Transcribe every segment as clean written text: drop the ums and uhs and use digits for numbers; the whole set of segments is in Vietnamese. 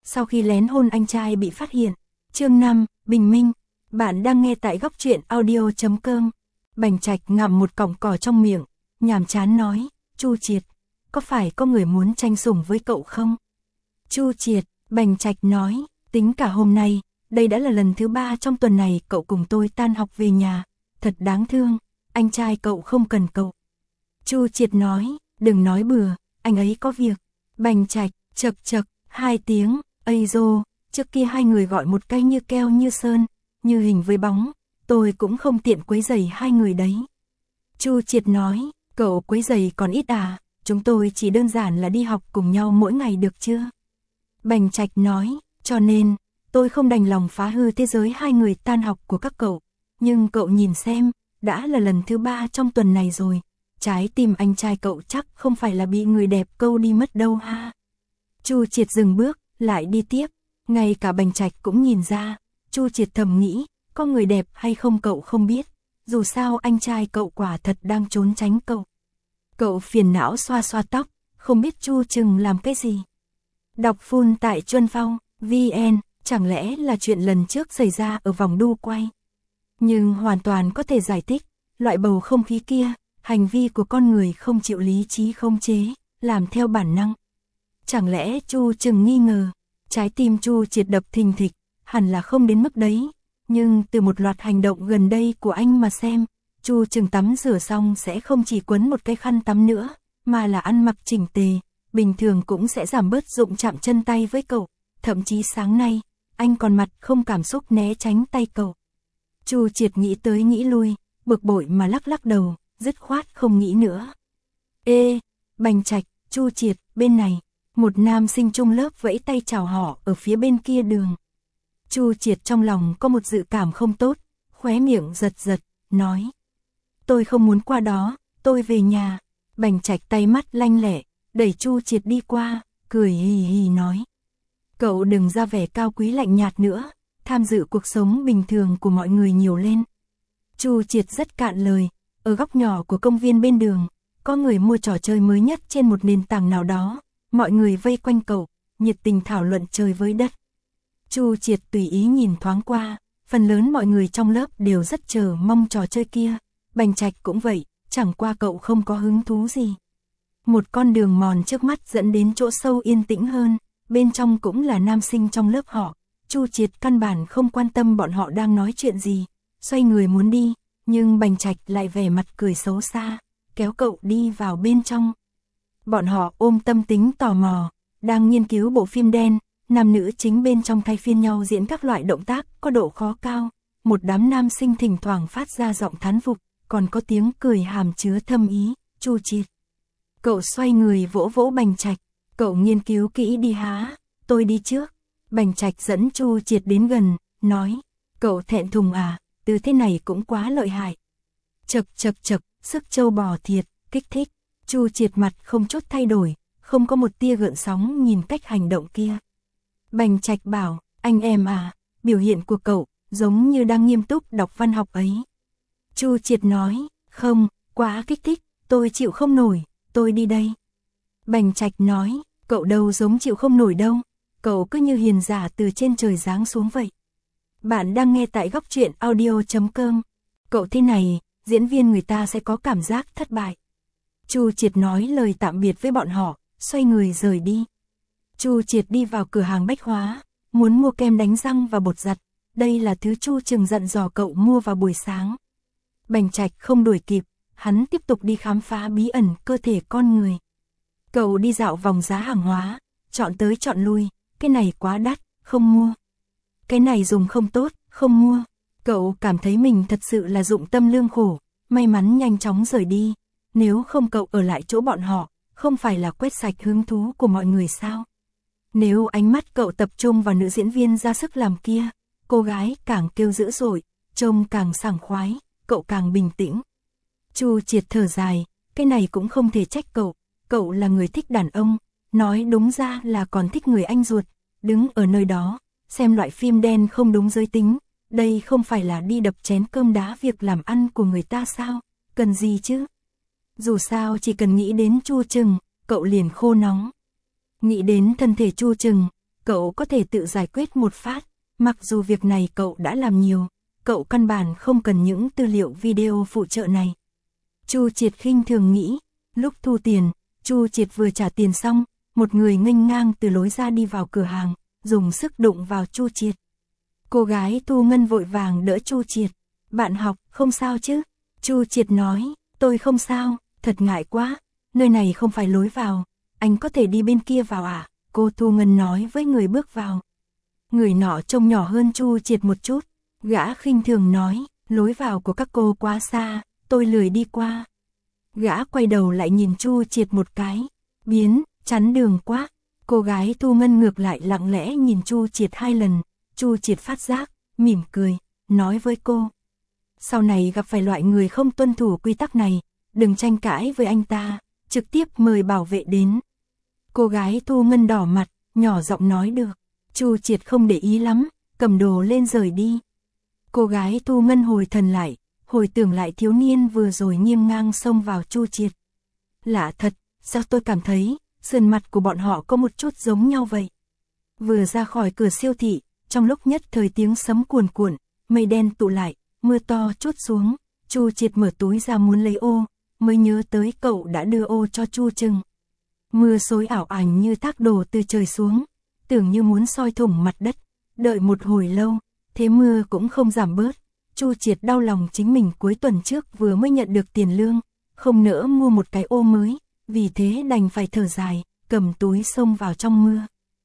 sau khi lén hôn anh trai bị phát hiện. Chương 5, bình minh. Bạn đang nghe tại góc truyện audio.com. Bành Trạch ngậm một cọng cỏ trong miệng, nhàm chán nói, Chu Triệt, có phải có người muốn tranh sủng với cậu không? Chu Triệt, Bành Trạch nói, tính cả hôm nay, đây đã là lần thứ 3 trong tuần này cậu cùng tôi tan học về nhà, thật đáng thương, anh trai cậu không cần cậu. Chu Triệt nói, đừng nói bừa, anh ấy có việc. Bành Trạch, chậc chậc, 2 tiếng, ây dô, trước kia hai người gọi một cái như keo như sơn, như hình với bóng, tôi cũng không tiện quấy rầy hai người đấy. Chu Triệt nói, cậu quấy rầy còn ít à, chúng tôi chỉ đơn giản là đi học cùng nhau mỗi ngày được chưa? Bành Trạch nói, cho nên, tôi không đành lòng phá hư thế giới hai người tan học của các cậu, nhưng cậu nhìn xem, đã là lần thứ 3 trong tuần này rồi, trái tim anh trai cậu chắc không phải là bị người đẹp câu đi mất đâu ha. Chu Triệt dừng bước, lại đi tiếp, ngay cả Bành Trạch cũng nhìn ra, Chu Triệt thầm nghĩ, có người đẹp hay không cậu không biết, dù sao anh trai cậu quả thật đang trốn tránh cậu. Cậu phiền não xoa xoa tóc, không biết Chu Trừng làm cái gì. Đọc full tại Chuân Phong, VN, chẳng lẽ là chuyện lần trước xảy ra ở vòng đu quay. Nhưng hoàn toàn có thể giải thích, loại bầu không khí kia, hành vi của con người không chịu lý trí khống chế, làm theo bản năng. Chẳng lẽ Chu Trừng nghi ngờ, trái tim Chu Triệt đập thình thịch, hẳn là không đến mức đấy, nhưng từ một loạt hành động gần đây của anh mà xem, Chu Trừng tắm rửa xong sẽ không chỉ quấn một cái khăn tắm nữa, mà là ăn mặc chỉnh tề, bình thường cũng sẽ giảm bớt dụng chạm chân tay với cậu, thậm chí sáng nay, anh còn mặt không cảm xúc né tránh tay cậu. Chu Triệt nghĩ tới nghĩ lui, bực bội mà lắc lắc đầu, dứt khoát không nghĩ nữa. Ê, Bành Trạch, Chu Triệt, bên này, một nam sinh chung lớp vẫy tay chào họ ở phía bên kia đường. Chu Triệt trong lòng có một dự cảm không tốt, khóe miệng giật giật, nói. Tôi không muốn qua đó, tôi về nhà. Bành Trạch tay mắt lanh lẹ, đẩy Chu Triệt đi qua, cười hì hì nói. Cậu đừng ra vẻ cao quý lạnh nhạt nữa, tham dự cuộc sống bình thường của mọi người nhiều lên. Chu Triệt rất cạn lời, ở góc nhỏ của công viên bên đường, có người mua trò chơi mới nhất trên một nền tảng nào đó, mọi người vây quanh cậu, nhiệt tình thảo luận trời với đất. Chu Triệt tùy ý nhìn thoáng qua, phần lớn mọi người trong lớp đều rất chờ mong trò chơi kia, Bành Trạch cũng vậy, chẳng qua cậu không có hứng thú gì. Một con đường mòn trước mắt dẫn đến chỗ sâu yên tĩnh hơn, bên trong cũng là nam sinh trong lớp họ, Chu Triệt căn bản không quan tâm bọn họ đang nói chuyện gì, xoay người muốn đi, nhưng Bành Trạch lại vẻ mặt cười xấu xa, kéo cậu đi vào bên trong. Bọn họ ôm tâm tính tò mò, đang nghiên cứu bộ phim đen, nam nữ chính bên trong thay phiên nhau diễn các loại động tác có độ khó cao, một đám nam sinh thỉnh thoảng phát ra giọng thán phục, còn có tiếng cười hàm chứa thâm ý, Chu Triệt. Cậu xoay người vỗ vỗ Bành Trạch, cậu nghiên cứu kỹ đi há, tôi đi trước. Bành Trạch dẫn Chu Triệt đến gần, nói, cậu thẹn thùng à, từ thế này cũng quá lợi hại. Chậc chậc chậc, sức trâu bò thiệt, kích thích. Chu Triệt mặt không chút thay đổi, không có một tia gợn sóng nhìn cách hành động kia. Bành Trạch bảo, anh em à, biểu hiện của cậu, giống như đang nghiêm túc đọc văn học ấy. Chu Triệt nói, không, quá kích thích, tôi chịu không nổi, tôi đi đây. Bành Trạch nói, cậu đâu giống chịu không nổi đâu, cậu cứ như hiền giả từ trên trời giáng xuống vậy. Bạn đang nghe tại góc truyện audio.com. Cậu thế này, diễn viên người ta sẽ có cảm giác thất bại. Chu Triệt nói lời tạm biệt với bọn họ, xoay người rời đi. Chu Triệt đi vào cửa hàng bách hóa, muốn mua kem đánh răng và bột giặt, đây là thứ Chu Trừng dặn dò cậu mua vào buổi sáng. Bành Trạch không đuổi kịp, hắn tiếp tục đi khám phá bí ẩn cơ thể con người. Cậu đi dạo vòng giá hàng hóa, chọn tới chọn lui, cái này quá đắt, không mua. Cái này dùng không tốt, không mua. Cậu cảm thấy mình thật sự là dụng tâm lương khổ, may mắn nhanh chóng rời đi. Nếu không cậu ở lại chỗ bọn họ, không phải là quét sạch hứng thú của mọi người sao? Nếu ánh mắt cậu tập trung vào nữ diễn viên ra sức làm kia, cô gái càng kêu dữ dội, trông càng sảng khoái, cậu càng bình tĩnh. Chu Triệt thở dài, cái này cũng không thể trách cậu là người thích đàn ông, nói đúng ra là còn thích người anh ruột, đứng ở nơi đó, xem loại phim đen không đúng giới tính, đây không phải là đi đập chén cơm đá việc làm ăn của người ta sao, cần gì chứ? Dù sao chỉ cần nghĩ đến Chu Trừng, cậu liền khô nóng. Nghĩ đến thân thể Chu Trừng, cậu có thể tự giải quyết một phát, mặc dù việc này cậu đã làm nhiều, cậu căn bản không cần những tư liệu video phụ trợ này. Chu Triệt khinh thường nghĩ, lúc thu tiền, Chu Triệt vừa trả tiền xong, một người nghênh ngang từ lối ra đi vào cửa hàng, dùng sức đụng vào Chu Triệt. Cô gái Thu Ngân vội vàng đỡ Chu Triệt, bạn học, không sao chứ? Chu Triệt nói, tôi không sao, thật ngại quá, nơi này không phải lối vào, anh có thể đi bên kia vào à? Cô Thu Ngân nói với người bước vào. Người nọ trông nhỏ hơn Chu Triệt một chút, gã khinh thường nói, lối vào của các cô quá xa, tôi lười đi qua. Gã quay đầu lại nhìn Chu Triệt một cái, biến, chắn đường quá. Cô gái Thu Ngân ngược lại lặng lẽ nhìn Chu Triệt 2 lần, Chu Triệt phát giác, mỉm cười, nói với cô. Sau này gặp phải loại người không tuân thủ quy tắc này, đừng tranh cãi với anh ta, trực tiếp mời bảo vệ đến. Cô gái Thu Ngân đỏ mặt, nhỏ giọng nói được. Chu Triệt không để ý lắm, cầm đồ lên rời đi. Cô gái Thu Ngân hồi thần lại, hồi tưởng lại thiếu niên vừa rồi nghiêng ngang xông vào Chu Triệt. Lạ thật, sao tôi cảm thấy, sườn mặt của bọn họ có một chút giống nhau vậy. Vừa ra khỏi cửa siêu thị, trong lúc nhất thời tiếng sấm cuồn cuộn, mây đen tụ lại, mưa to trút xuống, Chu Triệt mở túi ra muốn lấy ô, mới nhớ tới cậu đã đưa ô cho Chu Trừng. Mưa xối ảo ảnh như thác đổ từ trời xuống, tưởng như muốn soi thủng mặt đất, đợi một hồi lâu, thế mưa cũng không giảm bớt. Chu Triệt đau lòng chính mình cuối tuần trước vừa mới nhận được tiền lương, không nỡ mua một cái ô mới, vì thế đành phải thở dài, cầm túi xông vào trong mưa.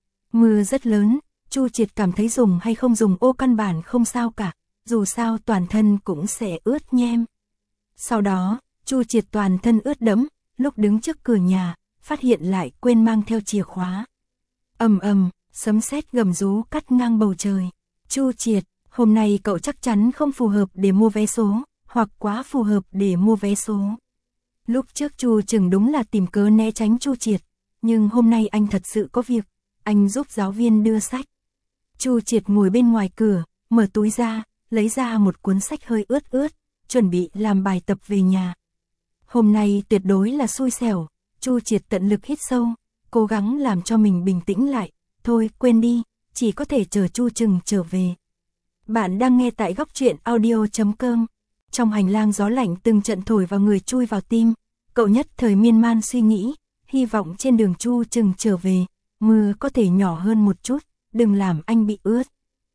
Mưa rất lớn, Chu Triệt cảm thấy dùng hay không dùng ô căn bản không sao cả, dù sao toàn thân cũng sẽ ướt nhem. Sau đó, Chu Triệt toàn thân ướt đẫm, lúc đứng trước cửa nhà, phát hiện lại quên mang theo chìa khóa. Ầm ầm, sấm sét gầm rú cắt ngang bầu trời. Chu Triệt, hôm nay cậu chắc chắn không phù hợp để mua vé số, hoặc quá phù hợp để mua vé số. Lúc trước Chu Trừng đúng là tìm cớ né tránh Chu Triệt, nhưng hôm nay anh thật sự có việc, anh giúp giáo viên đưa sách. Chu Triệt ngồi bên ngoài cửa, mở túi ra, lấy ra một cuốn sách hơi ướt ướt, chuẩn bị làm bài tập về nhà. Hôm nay tuyệt đối là xui xẻo, Chu Triệt tận lực hít sâu, cố gắng làm cho mình bình tĩnh lại, thôi quên đi, chỉ có thể chờ Chu Trừng trở về. Bạn đang nghe tại góc truyện audio.com. Trong hành lang gió lạnh từng trận thổi vào người chui vào tim, cậu nhất thời miên man suy nghĩ, hy vọng trên đường Chu Trừng trở về, mưa có thể nhỏ hơn một chút, đừng làm anh bị ướt.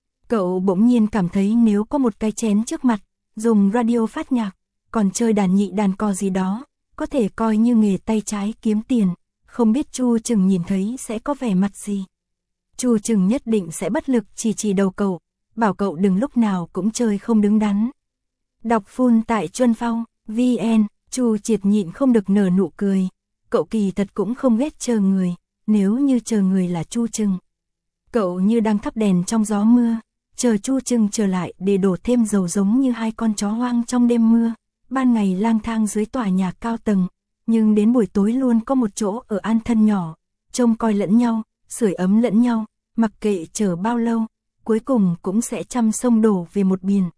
Cậu bỗng nhiên cảm thấy nếu có một cái chén trước mặt, dùng radio phát nhạc, còn chơi đàn nhị đàn cò gì đó, có thể coi như nghề tay trái kiếm tiền, không biết Chu Trừng nhìn thấy sẽ có vẻ mặt gì. Chu Trừng nhất định sẽ bất lực chỉ đầu cậu, bảo cậu đừng lúc nào cũng chơi không đứng đắn. Đọc full tại Chuân Phong, VN, Chu Triệt nhịn không được nở nụ cười. Cậu kỳ thật cũng không ghét chờ người, nếu như chờ người là Chu Trừng. Cậu như đang thắp đèn trong gió mưa, chờ Chu Trừng trở lại để đổ thêm dầu giống như hai con chó hoang trong đêm mưa. Ban ngày lang thang dưới tòa nhà cao tầng, nhưng đến buổi tối luôn có một chỗ ở an thân nhỏ, trông coi lẫn nhau, sưởi ấm lẫn nhau, mặc kệ chờ bao lâu, cuối cùng cũng sẽ trăm sông đổ về một biển.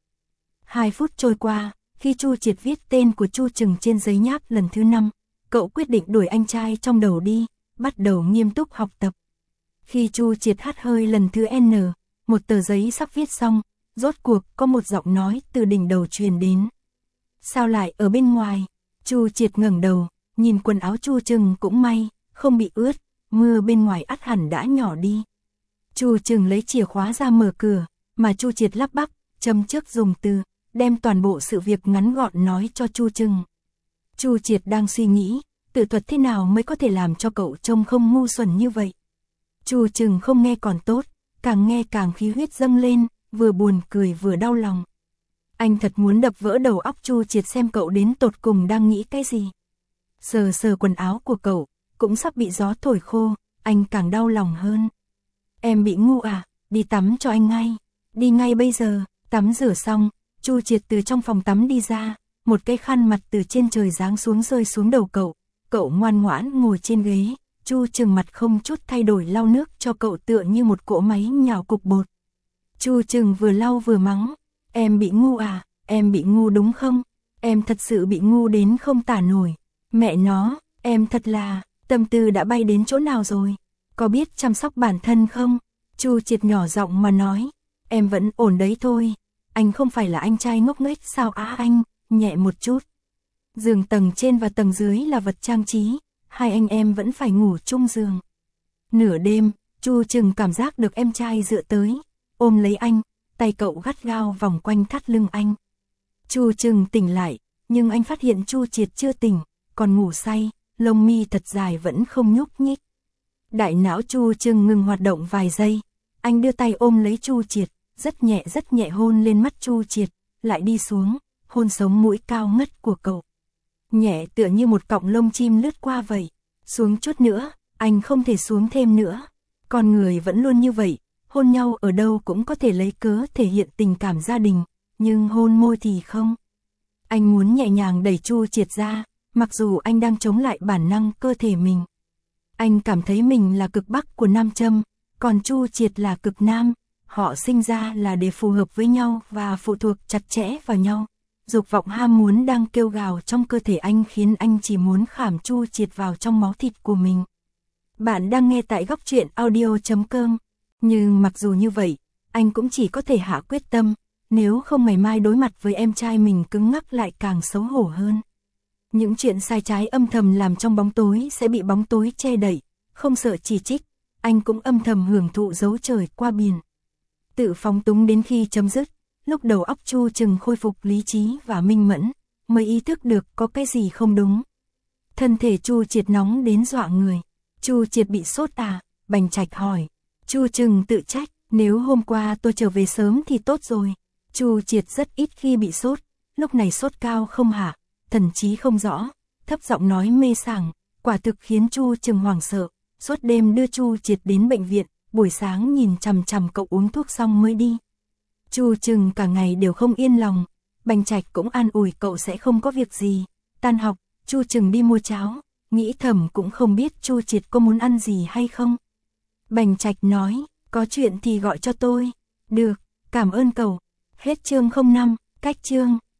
2 phút trôi qua, khi Chu Triệt viết tên của Chu Trừng trên giấy nháp lần thứ 5, cậu quyết định đuổi anh trai trong đầu đi, bắt đầu nghiêm túc học tập. Khi Chu Triệt hắt hơi lần thứ N, một tờ giấy sắp viết xong, rốt cuộc có một giọng nói từ đỉnh đầu truyền đến. Sao lại ở bên ngoài? Chu Triệt ngẩng đầu, nhìn quần áo Chu Trừng cũng may, không bị ướt, mưa bên ngoài ắt hẳn đã nhỏ đi. Chu Trừng lấy chìa khóa ra mở cửa, mà Chu Triệt lắp bắp, châm trước dùng từ, đem toàn bộ sự việc ngắn gọn nói cho Chu Trừng. Chu Triệt đang suy nghĩ, tự thuật thế nào mới có thể làm cho cậu trông không ngu xuẩn như vậy. Chu Trừng không nghe còn tốt, càng nghe càng khí huyết dâng lên, vừa buồn cười vừa đau lòng. Anh thật muốn đập vỡ đầu óc Chu Triệt xem cậu đến tột cùng đang nghĩ cái gì. Sờ sờ quần áo của cậu, cũng sắp bị gió thổi khô, anh càng đau lòng hơn. Em bị ngu à, đi tắm cho anh ngay, đi ngay bây giờ. Tắm rửa xong, Chu Triệt từ trong phòng tắm đi ra, một cái khăn mặt từ trên trời giáng xuống rơi xuống đầu cậu. Cậu ngoan ngoãn ngồi trên ghế, Chu Trừng mặt không chút thay đổi lau nước cho cậu tựa như một cỗ máy nhào cục bột. Chu Trừng vừa lau vừa mắng, em bị ngu à, em bị ngu đúng không? Em thật sự bị ngu đến không tả nổi. Mẹ nó, em thật là, tâm tư đã bay đến chỗ nào rồi? Có biết chăm sóc bản thân không? Chu Triệt nhỏ giọng mà nói, em vẫn ổn đấy thôi, anh không phải là anh trai ngốc nghếch sao á anh, nhẹ một chút. Giường tầng trên và tầng dưới là vật trang trí, hai anh em vẫn phải ngủ chung giường. Nửa đêm, Chu Trừng cảm giác được em trai dựa tới, ôm lấy anh, tay cậu gắt gao vòng quanh thắt lưng anh. Chu Trừng tỉnh lại, nhưng anh phát hiện Chu Triệt chưa tỉnh, còn ngủ say, lông mi thật dài vẫn không nhúc nhích. Đại não Chu Trừng ngừng hoạt động vài giây, anh đưa tay ôm lấy Chu Triệt, rất nhẹ hôn lên mắt Chu Triệt, lại đi xuống, hôn sống mũi cao ngất của cậu. Nhẹ tựa như một cọng lông chim lướt qua vậy, xuống chút nữa, anh không thể xuống thêm nữa. Con người vẫn luôn như vậy, hôn nhau ở đâu cũng có thể lấy cớ thể hiện tình cảm gia đình, nhưng hôn môi thì không. Anh muốn nhẹ nhàng đẩy Chu Triệt ra, mặc dù anh đang chống lại bản năng cơ thể mình. Anh cảm thấy mình là cực bắc của nam châm, còn Chu Triệt là cực nam, họ sinh ra là để phù hợp với nhau và phụ thuộc chặt chẽ vào nhau. Dục vọng ham muốn đang kêu gào trong cơ thể anh khiến anh chỉ muốn khảm Chu Triệt vào trong máu thịt của mình. Bạn đang nghe tại góc truyện audio.com. Nhưng mặc dù như vậy, anh cũng chỉ có thể hạ quyết tâm, nếu không ngày mai đối mặt với em trai mình cứng ngắc lại càng xấu hổ hơn. Những chuyện sai trái âm thầm làm trong bóng tối sẽ bị bóng tối che đậy, không sợ chỉ trích, anh cũng âm thầm hưởng thụ dấu trời qua biển. Tự phóng túng đến khi chấm dứt, lúc đầu óc Chu Trừng khôi phục lý trí và minh mẫn, mới ý thức được có cái gì không đúng. Thân thể Chu Triệt nóng đến dọa người. Chu Triệt bị sốt à? Bành Trạch hỏi. Chu Trừng tự trách, nếu hôm qua tôi trở về sớm thì tốt rồi. Chu Triệt rất ít khi bị sốt, lúc này sốt cao không hả, thần trí không rõ, thấp giọng nói mê sảng, quả thực khiến Chu Trừng hoảng sợ. Suốt đêm đưa Chu Triệt đến bệnh viện, buổi sáng nhìn chằm chằm cậu uống thuốc xong mới đi. Chu Trừng cả ngày đều không yên lòng, Bành Trạch cũng an ủi cậu sẽ không có việc gì. Tan học, Chu Trừng đi mua cháo, nghĩ thầm cũng không biết Chu Triệt có muốn ăn gì hay không. Bành Trạch nói, có chuyện thì gọi cho tôi. Được, cảm ơn cậu. Hết chương 05, cách chương.